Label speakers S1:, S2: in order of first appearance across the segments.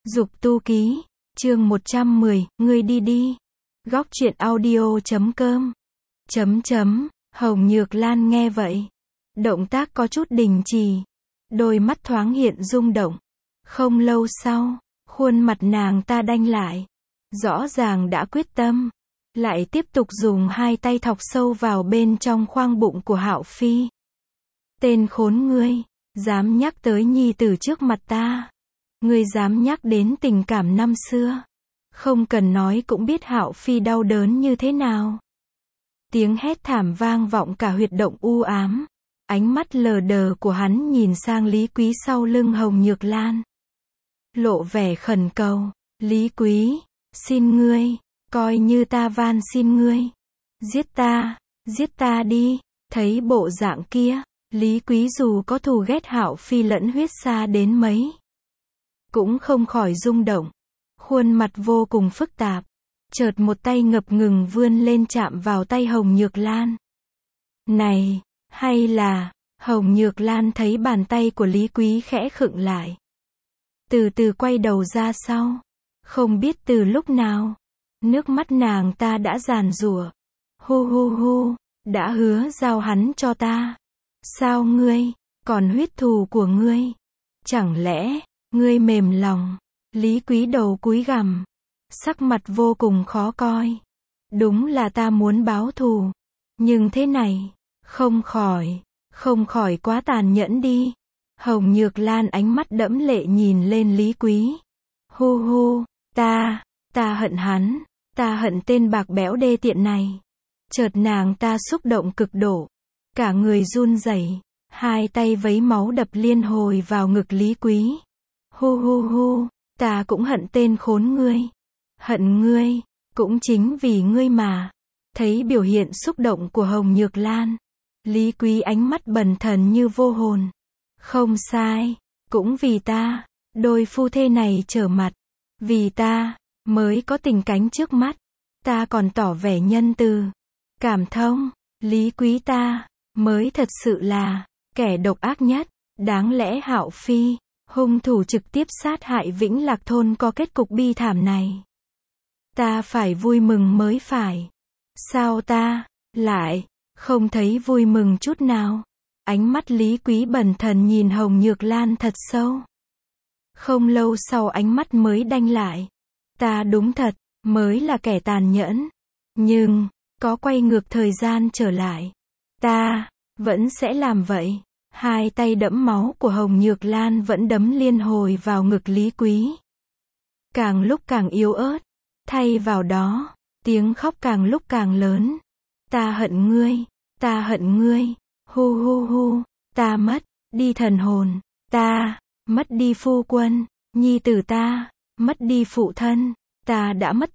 S1: Dục tu ký, chương 110, ngươi đi đi. Góc truyện audio.com. Hồng Nhược Lan nghe vậy. Động tác có chút đình trì. Đôi mắt thoáng hiện rung động. Không lâu sau, khuôn mặt nàng ta đanh lại. Rõ ràng đã quyết tâm. Lại tiếp tục dùng hai tay thọc sâu vào bên trong khoang bụng của Hạo Phi. Tên khốn ngươi, dám nhắc tới nhi tử trước mặt ta. Ngươi dám nhắc đến tình cảm năm xưa. Không cần nói cũng biết Hạo Phi đau đớn như thế nào. Tiếng hét thảm vang vọng cả huyệt động u ám. Ánh mắt lờ đờ của hắn nhìn sang Lý Quý sau lưng Hồng Nhược Lan. Lộ vẻ khẩn cầu. Lý Quý, xin ngươi, coi như ta van xin ngươi. Giết ta đi. Thấy bộ dạng kia, Lý Quý dù có thù ghét Hạo Phi lẫn huyết xa đến mấy, cũng không khỏi rung động. Khuôn mặt vô cùng phức tạp. Chợt một tay ngập ngừng vươn lên chạm vào tay Hồng Nhược Lan. Này, hay là, Hồng Nhược Lan thấy bàn tay của Lý Quý khẽ khựng lại. Từ từ quay đầu ra sau. Không biết từ lúc nào, nước mắt nàng ta đã giàn giụa. Hu, đã hứa giao hắn cho ta. Sao ngươi, còn huyết thù của ngươi? Chẳng lẽ, ngươi mềm lòng? Lý Quý đầu cúi gằm. Sắc mặt vô cùng khó coi. Đúng là ta muốn báo thù. Nhưng thế này, không khỏi quá tàn nhẫn đi. Hồng Nhược Lan ánh mắt đẫm lệ nhìn lên Lý Quý. Hu, ta hận hắn. Ta hận tên bạc bẽo đê tiện này. Chợt nàng ta xúc động cực độ. Cả người run rẩy, hai tay vấy máu đập liên hồi vào ngực Lý Quý. Hu, ta cũng hận tên khốn ngươi. Hận ngươi, cũng chính vì ngươi mà. Thấy biểu hiện xúc động của Hồng Nhược Lan, Lý Quý ánh mắt bần thần như vô hồn. Không sai, cũng vì ta, đôi phu thê này trở mặt. Vì ta, mới có tình cánh trước mắt. Ta còn tỏ vẻ nhân từ, cảm thông. Lý Quý ta, mới thật sự là kẻ độc ác nhất. Đáng lẽ Hạo Phi, hung thủ trực tiếp sát hại Vĩnh Lạc Thôn có kết cục bi thảm này. Ta phải vui mừng mới phải. Sao ta lại không thấy vui mừng chút nào? Ánh mắt Lý Quý bần thần nhìn Hồng Nhược Lan thật sâu. Không lâu sau ánh mắt mới đanh lại. Ta đúng thật, mới là kẻ tàn nhẫn. Nhưng, có quay ngược thời gian trở lại, ta vẫn sẽ làm vậy. Hai tay đẫm máu của Hồng Nhược Lan vẫn đấm liên hồi vào ngực Lý Quý. Càng lúc càng yếu ớt. Thay vào đó, tiếng khóc càng lúc càng lớn. Ta hận ngươi. Hu, ta mất đi thần hồn. Ta mất đi phu quân, nhi tử ta, mất đi phụ thân. Ta đã mất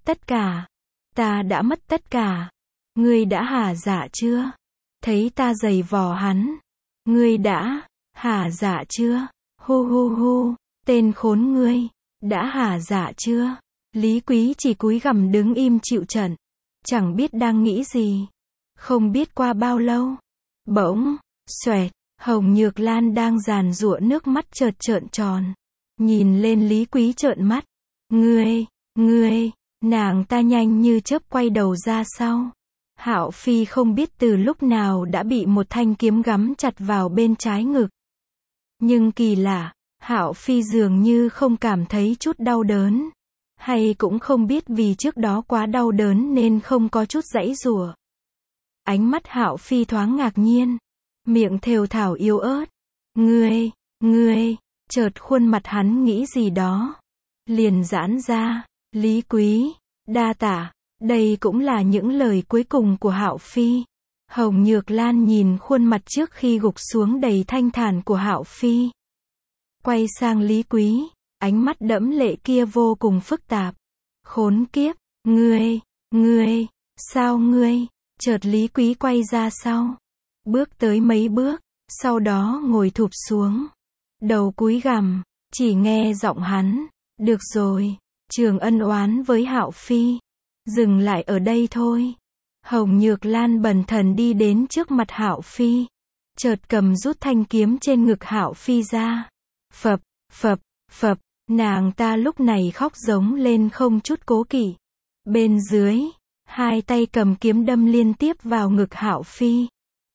S1: tất cả. Ngươi đã hả dạ chưa? Thấy ta giày vò hắn. Ngươi đã hả dạ chưa? Hu, tên khốn ngươi, đã hả dạ chưa? Lý Quý chỉ cúi gằm đứng im chịu trận. Chẳng biết đang nghĩ gì. Không biết qua bao lâu. Bỗng, xoẹt, Hồng Nhược Lan đang giàn giụa nước mắt chợt trợn tròn. Nhìn lên Lý Quý trợn mắt. Ngươi, nàng ta nhanh như chớp quay đầu ra sau. Hạo Phi không biết từ lúc nào đã bị một thanh kiếm gắm chặt vào bên trái ngực. Nhưng kỳ lạ, Hạo Phi dường như không cảm thấy chút đau đớn. Hay cũng không biết vì trước đó quá đau đớn nên không có chút giãy giụa. Ánh mắt Hạo Phi thoáng ngạc nhiên. Miệng thều thào yếu ớt. Ngươi, chợt khuôn mặt hắn nghĩ gì đó. Liền giãn ra. Lý Quý, đa tạ. Đây cũng là những lời cuối cùng của Hạo Phi. Hồng Nhược Lan nhìn khuôn mặt trước khi gục xuống đầy thanh thản của Hạo Phi. Quay sang Lý Quý, ánh mắt đẫm lệ kia vô cùng phức tạp. Khốn kiếp, ngươi, sao ngươi? Chợt Lý Quý quay ra sau. Bước tới mấy bước, sau đó ngồi thụp xuống. Đầu cúi gằm, chỉ nghe giọng hắn. Được rồi, trường ân oán với Hạo Phi. Dừng lại ở đây thôi. Hồng Nhược Lan bần thần đi đến trước mặt Hạo Phi. Chợt cầm rút thanh kiếm trên ngực Hạo Phi ra. Phập, Nàng ta lúc này khóc giống lên không chút cố kỵ. Bên dưới, hai tay cầm kiếm đâm liên tiếp vào ngực Hạo Phi.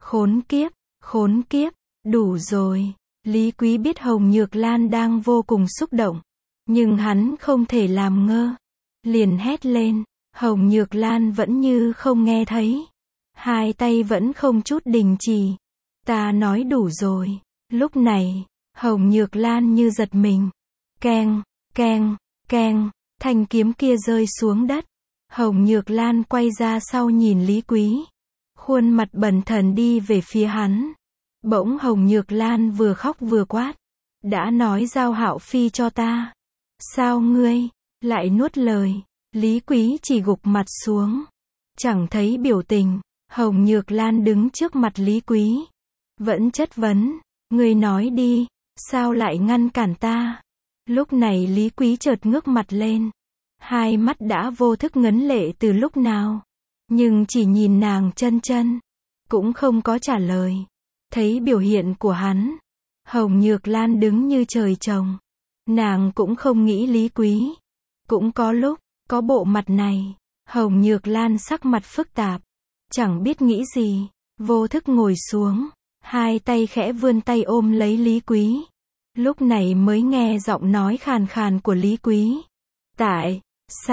S1: Khốn kiếp, đủ rồi. Lý Quý biết Hồng Nhược Lan đang vô cùng xúc động, nhưng hắn không thể làm ngơ. Liền hét lên, Hồng Nhược Lan vẫn như không nghe thấy. Hai tay vẫn không chút đình chỉ. Ta nói đủ rồi. Lúc này, Hồng Nhược Lan như giật mình. Keng, keng, keng, thanh kiếm kia rơi xuống đất. Hồng Nhược Lan quay ra sau nhìn Lý Quý. Khuôn mặt bần thần đi về phía hắn. Bỗng Hồng Nhược Lan vừa khóc vừa quát. Đã nói giao Hạo Phi cho ta. Sao ngươi lại nuốt lời? Lý Quý chỉ gục mặt xuống. Chẳng thấy biểu tình. Hồng Nhược Lan đứng trước mặt Lý Quý. Vẫn chất vấn. Ngươi nói đi, sao lại ngăn cản ta? Lúc này Lý Quý chợt ngước mặt lên. Hai mắt đã vô thức ngấn lệ từ lúc nào. Nhưng chỉ nhìn nàng chân chân. Cũng không có trả lời. Thấy biểu hiện của hắn. Hồng Nhược Lan đứng như trời trồng. Nàng cũng không nghĩ Lý Quý. Cũng có lúc, có bộ mặt này. Hồng Nhược Lan sắc mặt phức tạp. Chẳng biết nghĩ gì. Vô thức ngồi xuống. Hai tay khẽ vươn tay ôm lấy Lý Quý. Lúc này mới nghe giọng nói khàn khàn của Lý Quý. Tại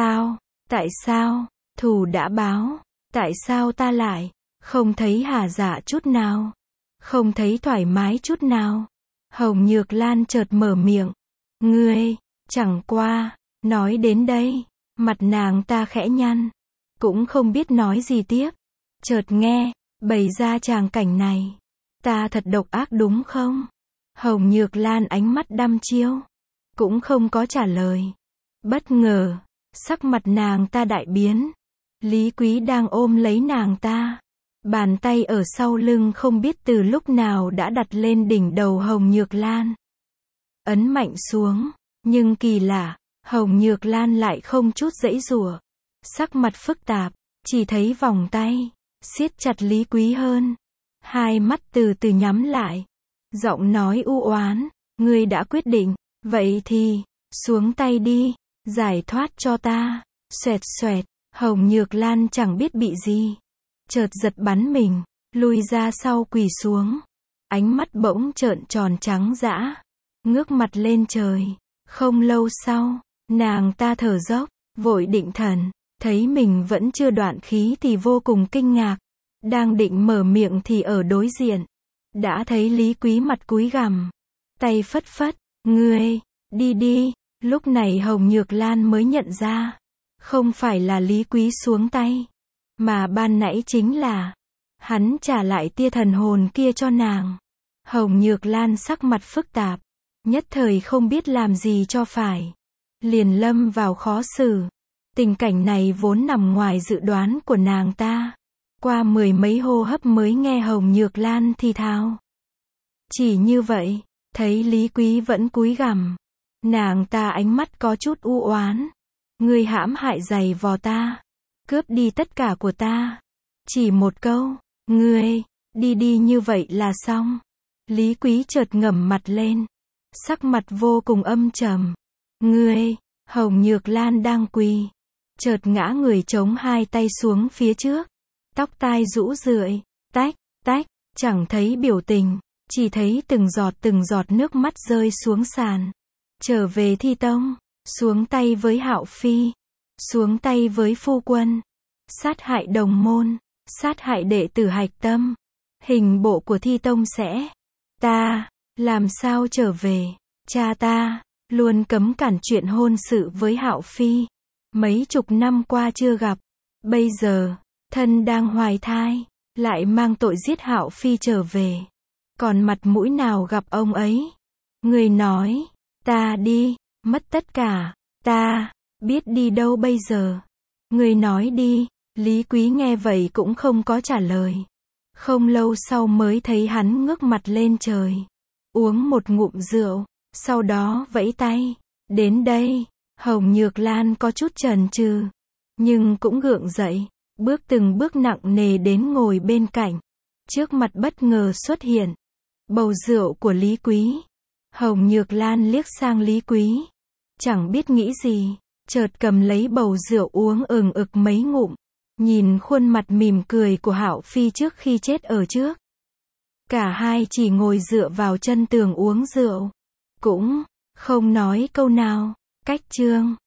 S1: sao, thù đã báo, tại sao ta lại không thấy hả dạ chút nào, không thấy thoải mái chút nào. Hồng Nhược Lan chợt mở miệng. Ngươi, chẳng qua, nói đến đây, mặt nàng ta khẽ nhăn, cũng không biết nói gì tiếp. Chợt nghe, bày ra tràng cảnh này. Ta thật độc ác đúng không? Hồng Nhược Lan ánh mắt đăm chiêu, cũng không có trả lời. Bất ngờ, sắc mặt nàng ta đại biến. Lý Quý đang ôm lấy nàng ta. Bàn tay ở sau lưng không biết từ lúc nào đã đặt lên đỉnh đầu Hồng Nhược Lan. Ấn mạnh xuống, nhưng kỳ lạ, Hồng Nhược Lan lại không chút giãy giụa. Sắc mặt phức tạp, chỉ thấy vòng tay siết chặt Lý Quý hơn. Hai mắt từ từ nhắm lại. Giọng nói u oán, ngươi đã quyết định, vậy thì, xuống tay đi, giải thoát cho ta. Xoẹt xoẹt, Hồng Nhược Lan chẳng biết bị gì. Chợt giật bắn mình, lui ra sau quỳ xuống. Ánh mắt bỗng trợn tròn trắng dã. Ngước mặt lên trời. Không lâu sau, nàng ta thở dốc, vội định thần. Thấy mình vẫn chưa đoạn khí thì vô cùng kinh ngạc. Đang định mở miệng thì ở đối diện. Đã thấy Lý Quý mặt cúi gằm. Tay phất phất. Ngươi, đi đi. Lúc này Hồng Nhược Lan mới nhận ra. Không phải là Lý Quý xuống tay. Mà ban nãy chính là hắn trả lại tia thần hồn kia cho nàng. Hồng Nhược Lan sắc mặt phức tạp. Nhất thời không biết làm gì cho phải. Liền lâm vào khó xử. Tình cảnh này vốn nằm ngoài dự đoán của nàng ta. Qua mười mấy hô hấp mới nghe Hồng Nhược Lan thì thào. Chỉ như vậy, thấy Lý Quý vẫn cúi gằm. Nàng ta ánh mắt có chút u oán. Ngươi hãm hại giày vò ta. Cướp đi tất cả của ta. Chỉ một câu, ngươi, đi đi như vậy là xong. Lý Quý chợt ngẩng mặt lên. Sắc mặt vô cùng âm trầm. Ngươi, Hồng Nhược Lan đang quỳ. Chợt ngã người chống hai tay xuống phía trước. Tóc tai rũ rượi, tách, tách, chẳng thấy biểu tình. Chỉ thấy từng giọt nước mắt rơi xuống sàn. Trở về Thi Tông, xuống tay với Hạo Phi, xuống tay với phu quân, sát hại đồng môn, sát hại đệ tử Hạch Tâm. Hình bộ của Thi Tông sẽ, ta, làm sao trở về, cha ta, luôn cấm cản chuyện hôn sự với Hạo Phi. Mấy chục năm qua chưa gặp, bây giờ, thân đang hoài thai, lại mang tội giết Hạo Phi trở về. Còn mặt mũi nào gặp ông ấy? Người nói, ta đi, mất tất cả, ta, biết đi đâu bây giờ? Người nói đi. Lý Quý nghe vậy cũng không có trả lời. Không lâu sau mới thấy hắn ngước mặt lên trời. Uống một ngụm rượu, sau đó vẫy tay. Đến đây, Hồng Nhược Lan có chút chần chừ, nhưng cũng gượng dậy, bước từng bước nặng nề đến ngồi bên cạnh. Trước mặt bất ngờ xuất hiện bầu rượu của Lý Quý. Hồng Nhược Lan liếc sang Lý Quý. chẳng biết nghĩ gì, chợt cầm lấy bầu rượu uống ừng ực mấy ngụm, nhìn khuôn mặt mỉm cười của Hạo Phi trước khi chết ở trước. Cả hai chỉ ngồi dựa vào chân tường uống rượu, cũng không nói câu nào. Cách chương